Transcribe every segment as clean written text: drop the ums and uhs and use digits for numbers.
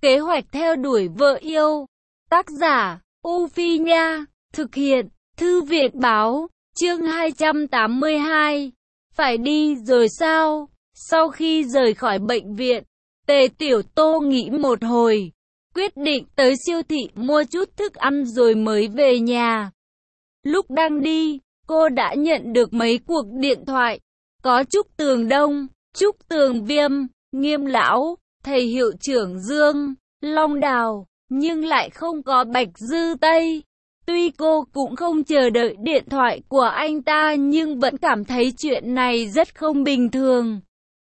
Kế hoạch theo đuổi vợ yêu. Tác giả, U Phi Nha. Thực hiện, Thư viện Báo. Chương 282. Phải đi rồi sao? Sau khi rời khỏi bệnh viện, Tề Tiểu Tô nghĩ một hồi, quyết định tới siêu thị mua chút thức ăn rồi mới về nhà. Lúc đang đi, cô đã nhận được mấy cuộc điện thoại. Có Trúc Tường Đông, Trúc Tường Viêm, Nghiêm Lão, thầy hiệu trưởng Dương, Long Đào, nhưng lại không có Bạch Dư Tây. Tuy cô cũng không chờ đợi điện thoại của anh ta nhưng vẫn cảm thấy chuyện này rất không bình thường.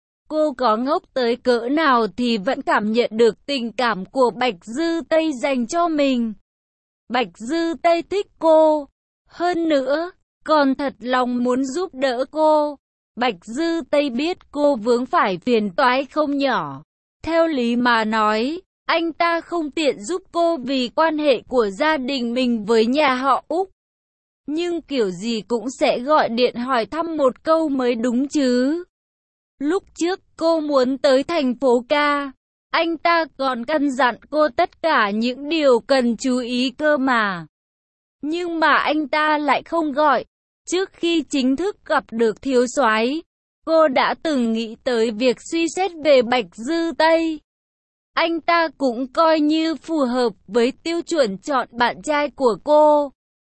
Cô có ngốc tới cỡ nào thì vẫn cảm nhận được tình cảm của Bạch Dư Tây dành cho mình. Bạch Dư Tây thích cô. Hơn nữa, còn thật lòng muốn giúp đỡ cô. Bạch Dư Tây biết cô vướng phải phiền toái không nhỏ. Theo lý mà nói, anh ta không tiện giúp cô vì quan hệ của gia đình mình với nhà họ Úc. Nhưng kiểu gì cũng sẽ gọi điện hỏi thăm một câu mới đúng chứ. Lúc trước cô muốn tới thành phố ca, anh ta còn căn dặn cô tất cả những điều cần chú ý cơ mà. Nhưng mà anh ta lại không gọi. Trước khi chính thức gặp được thiếu soái, cô đã từng nghĩ tới việc suy xét về Bạch Dư Tây. Anh ta cũng coi như phù hợp với tiêu chuẩn chọn bạn trai của cô.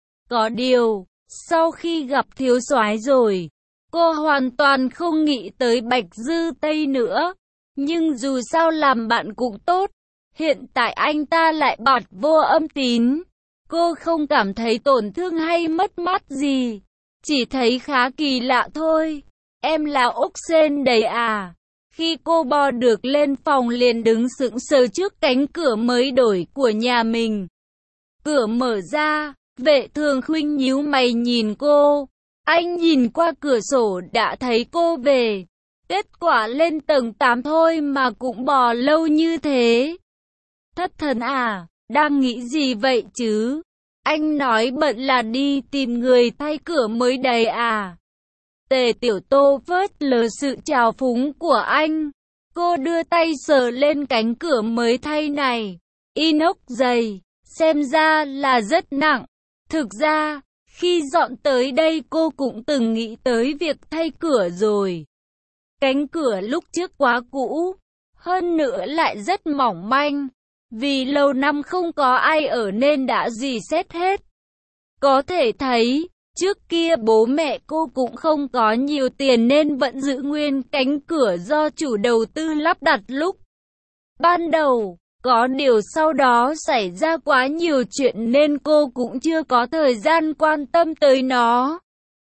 Có điều, sau khi gặp thiếu soái rồi, cô hoàn toàn không nghĩ tới Bạch Dư Tây nữa. Nhưng dù sao làm bạn cũng tốt. Hiện tại anh ta lại bật vô âm tín. Cô không cảm thấy tổn thương hay mất mát gì. Chỉ thấy khá kỳ lạ thôi. Em là ốc sên đấy à? Khi cô bò được lên phòng liền đứng sững sờ trước cánh cửa mới đổi của nhà mình. Cửa mở ra, Vệ Thường Khuynh nhíu mày nhìn cô. Anh nhìn qua cửa sổ đã thấy cô về. Kết quả lên tầng 8 thôi mà cũng bò lâu như thế. Thất thần à, đang nghĩ gì vậy chứ? Anh nói bận là đi tìm người thay cửa mới đấy à? Tề Tiểu Tô phớt lờ sự trào phúng của anh. Cô đưa tay sờ lên cánh cửa mới thay này. Inox dày, xem ra là rất nặng. Thực ra, khi dọn tới đây cô cũng từng nghĩ tới việc thay cửa rồi. Cánh cửa lúc trước quá cũ, hơn nữa lại rất mỏng manh. Vì lâu năm không có ai ở nên đã rỉ sét hết. Có thể thấy, trước kia bố mẹ cô cũng không có nhiều tiền nên vẫn giữ nguyên cánh cửa do chủ đầu tư lắp đặt lúc ban đầu. Có điều sau đó xảy ra quá nhiều chuyện nên cô cũng chưa có thời gian quan tâm tới nó.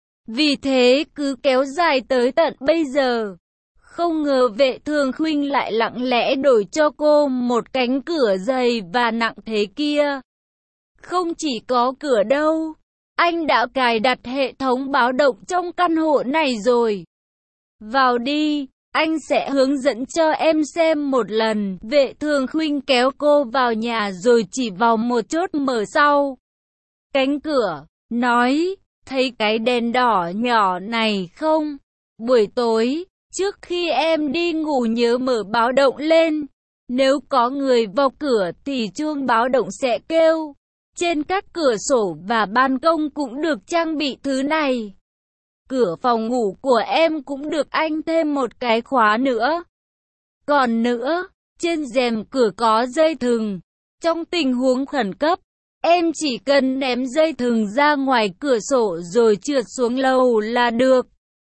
Vì thế cứ kéo dài tới tận bây giờ. Không ngờ Vệ Thường Khuynh lại lặng lẽ đổi cho cô một cánh cửa dày và nặng thế kia. Không chỉ có cửa đâu, anh đã cài đặt hệ thống báo động trong căn hộ này rồi. Vào đi, anh sẽ hướng dẫn cho em xem một lần. Vệ Thường Khuynh kéo cô vào nhà rồi chỉ vào một chốt mở sau cánh cửa, nói, thấy cái đèn đỏ nhỏ này không? Buổi tối, trước khi em đi ngủ nhớ mở báo động lên. Nếu có người vào cửa thì chuông báo động sẽ kêu. Trên các cửa sổ và ban công cũng được trang bị thứ này. Cửa phòng ngủ của em cũng được anh thêm một cái khóa nữa. Còn nữa, trên rèm cửa có dây thừng. Trong tình huống khẩn cấp, em chỉ cần ném dây thừng ra ngoài cửa sổ rồi trượt xuống lầu là được.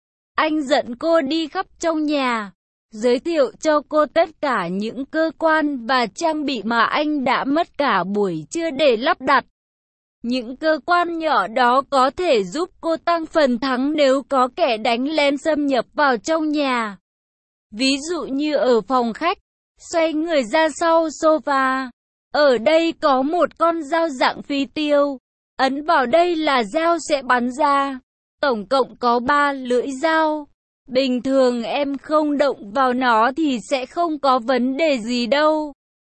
Anh dẫn cô đi khắp trong nhà, giới thiệu cho cô tất cả những cơ quan và trang bị mà anh đã mất cả buổi trưa để lắp đặt. Những cơ quan nhỏ đó có thể giúp cô tăng phần thắng nếu có kẻ đánh lén xâm nhập vào trong nhà. Ví dụ như ở phòng khách, xoay người ra sau sofa. Ở đây có một con dao dạng phi tiêu. Ấn vào đây là dao sẽ bắn ra. Tổng cộng có 3 lưỡi dao. Bình thường em không động vào nó thì sẽ không có vấn đề gì đâu.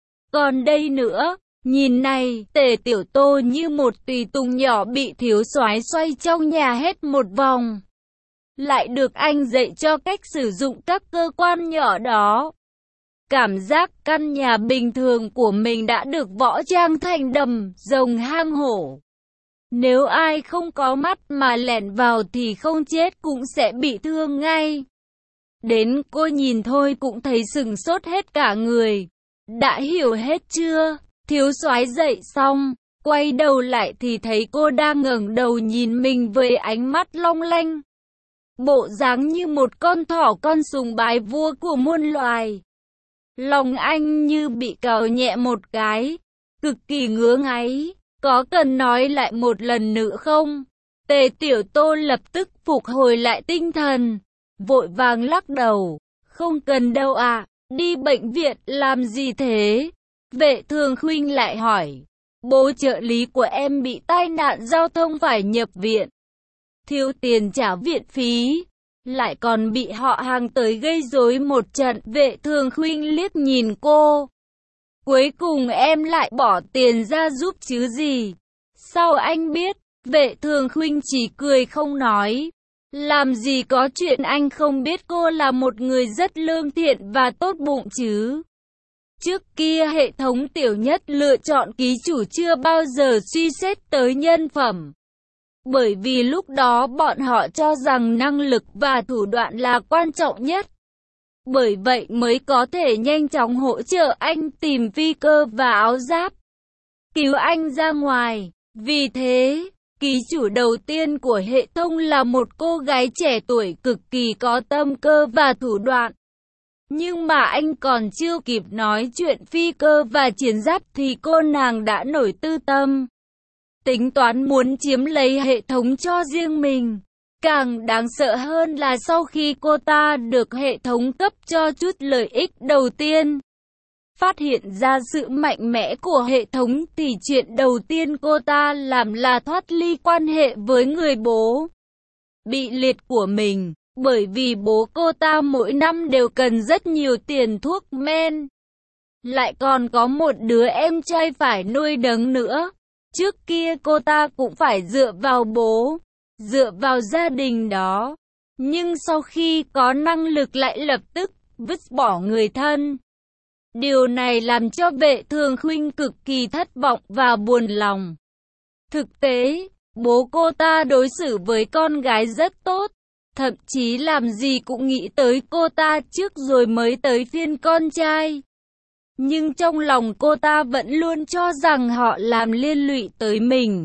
Còn đây nữa, nhìn này, Tề Tiểu Tô như một tùy tùng nhỏ bị thiếu soái xoay trong nhà hết một vòng. Lại được anh dạy cho cách sử dụng các cơ quan nhỏ đó. Cảm giác căn nhà bình thường của mình đã được võ trang thành đầm rồng hang hổ. Nếu ai không có mắt mà lẻn vào thì không chết cũng sẽ bị thương ngay. Đến cô nhìn thôi cũng thấy sửng sốt hết cả người. Đã hiểu hết chưa? Thiếu soái dậy xong, quay đầu lại thì thấy cô đang ngẩng đầu nhìn mình với ánh mắt long lanh. Bộ dáng như một con thỏ con sùng bái vua của muôn loài. Lòng anh như bị cào nhẹ một cái, cực kỳ ngứa ngáy. Có cần nói lại một lần nữa không? Tề Tiểu Tô lập tức phục hồi lại tinh thần, vội vàng lắc đầu. Không cần đâu ạ, đi bệnh viện làm gì thế? Vệ Thường Khuynh lại hỏi. Bố trợ lý của em bị tai nạn giao thông phải nhập viện. Thiếu tiền trả viện phí, lại còn bị họ hàng tới gây rối một trận. Vệ Thường Khuynh liếc nhìn cô. Cuối cùng em lại bỏ tiền ra giúp chứ gì? Sao anh biết? Vệ Thường Khuynh chỉ cười không nói. Làm gì có chuyện anh không biết cô là một người rất lương thiện và tốt bụng chứ. Trước kia hệ thống Tiểu Nhất lựa chọn ký chủ chưa bao giờ suy xét tới nhân phẩm. Bởi vì lúc đó bọn họ cho rằng năng lực và thủ đoạn là quan trọng nhất. Bởi vậy mới có thể nhanh chóng hỗ trợ anh tìm phi cơ và áo giáp, cứu anh ra ngoài. Vì thế, ký chủ đầu tiên của hệ thống là một cô gái trẻ tuổi cực kỳ có tâm cơ và thủ đoạn. Nhưng mà anh còn chưa kịp nói chuyện phi cơ và chiến giáp thì cô nàng đã nổi tư tâm. Tính toán muốn chiếm lấy hệ thống cho riêng mình. Càng đáng sợ hơn là sau khi cô ta được hệ thống cấp cho chút lợi ích đầu tiên, phát hiện ra sự mạnh mẽ của hệ thống thì chuyện đầu tiên cô ta làm là thoát ly quan hệ với người bố bị liệt của mình. Bởi vì bố cô ta mỗi năm đều cần rất nhiều tiền thuốc men. Lại còn có một đứa em trai phải nuôi nấng nữa. Trước kia cô ta cũng phải dựa vào bố, dựa vào gia đình đó. Nhưng sau khi có năng lực lại lập tức vứt bỏ người thân. Điều này làm cho Vệ Thường Khuynh cực kỳ thất vọng và buồn lòng. Thực tế, bố cô ta đối xử với con gái rất tốt. Thậm chí làm gì cũng nghĩ tới cô ta trước rồi mới tới phiên con trai. Nhưng trong lòng cô ta vẫn luôn cho rằng họ làm liên lụy tới mình.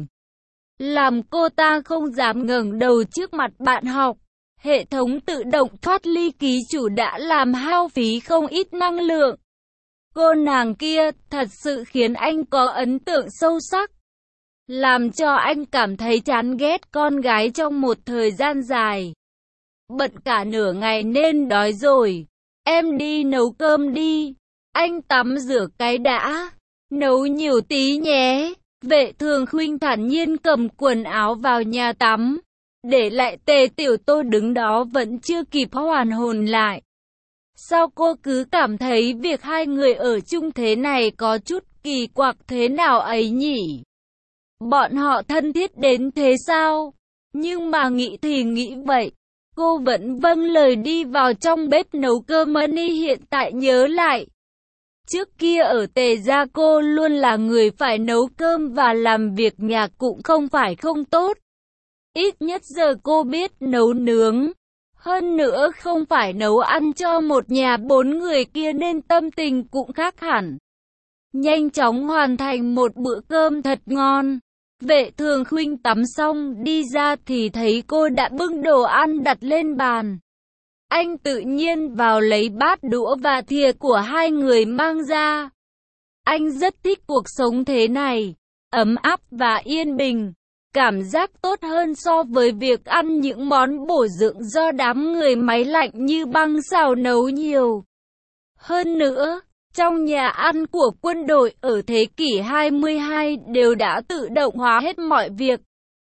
Làm cô ta không dám ngẩng đầu trước mặt bạn học. Hệ thống tự động thoát ly ký chủ đã làm hao phí không ít năng lượng. Cô nàng kia thật sự khiến anh có ấn tượng sâu sắc. Làm cho anh cảm thấy chán ghét con gái trong một thời gian dài. Bận cả nửa ngày nên đói rồi. Em đi nấu cơm đi. Anh tắm rửa cái đã. Nấu nhiều tí nhé. Vệ Thường Khuynh thản nhiên cầm quần áo vào nhà tắm. Để lại Tề Tiểu Tô đứng đó vẫn chưa kịp hoàn hồn lại. Sao cô cứ cảm thấy việc hai người ở chung thế này có chút kỳ quặc thế nào ấy nhỉ? Bọn họ thân thiết đến thế sao? Nhưng mà nghĩ thì nghĩ vậy. Cô vẫn vâng lời đi vào trong bếp nấu cơm. Money hiện tại nhớ lại. Trước kia ở Tề gia cô luôn là người phải nấu cơm và làm việc nhà cũng không phải không tốt. Ít nhất giờ cô biết nấu nướng. Hơn nữa không phải nấu ăn cho một nhà 4 người kia nên tâm tình cũng khác hẳn. Nhanh chóng hoàn thành một bữa cơm thật ngon. Vệ Thường Khuynh tắm xong đi ra thì thấy cô đã bưng đồ ăn đặt lên bàn. Anh tự nhiên vào lấy bát đũa và thìa của hai người mang ra. Anh rất thích cuộc sống thế này, ấm áp và yên bình. Cảm giác tốt hơn so với việc ăn những món bổ dưỡng do đám người máy lạnh như băng xào nấu nhiều. Hơn nữa, trong nhà ăn của quân đội ở thế kỷ 22 đều đã tự động hóa hết mọi việc.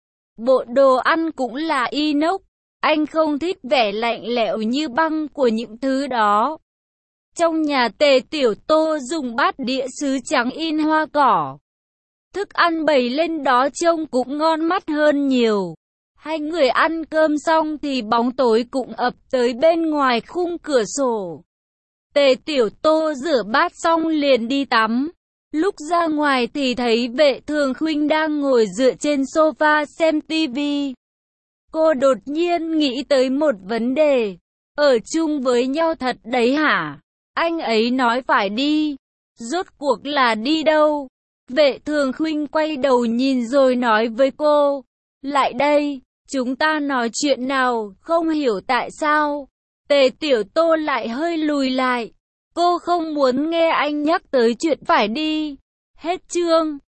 Bộ đồ ăn cũng là inox. Anh không thích vẻ lạnh lẽo như băng của những thứ đó. Trong nhà Tề Tiểu Tô dùng bát đĩa sứ trắng in hoa cỏ. Thức ăn bày lên đó trông cũng ngon mắt hơn nhiều. Hai người ăn cơm xong thì bóng tối cũng ập tới bên ngoài khung cửa sổ. Tề Tiểu Tô rửa bát xong liền đi tắm. Lúc ra ngoài thì thấy Vệ Thường Khuynh đang ngồi dựa trên sofa xem tivi. Cô đột nhiên nghĩ tới một vấn đề. Ở chung với nhau thật đấy hả? Anh ấy nói phải đi. Rốt cuộc là đi đâu? Vệ Thường Khuynh quay đầu nhìn rồi nói với cô. Lại đây, chúng ta nói chuyện nào, không hiểu tại sao. Tề Tiểu Tô lại hơi lùi lại. Cô không muốn nghe anh nhắc tới chuyện phải đi. Hết chương.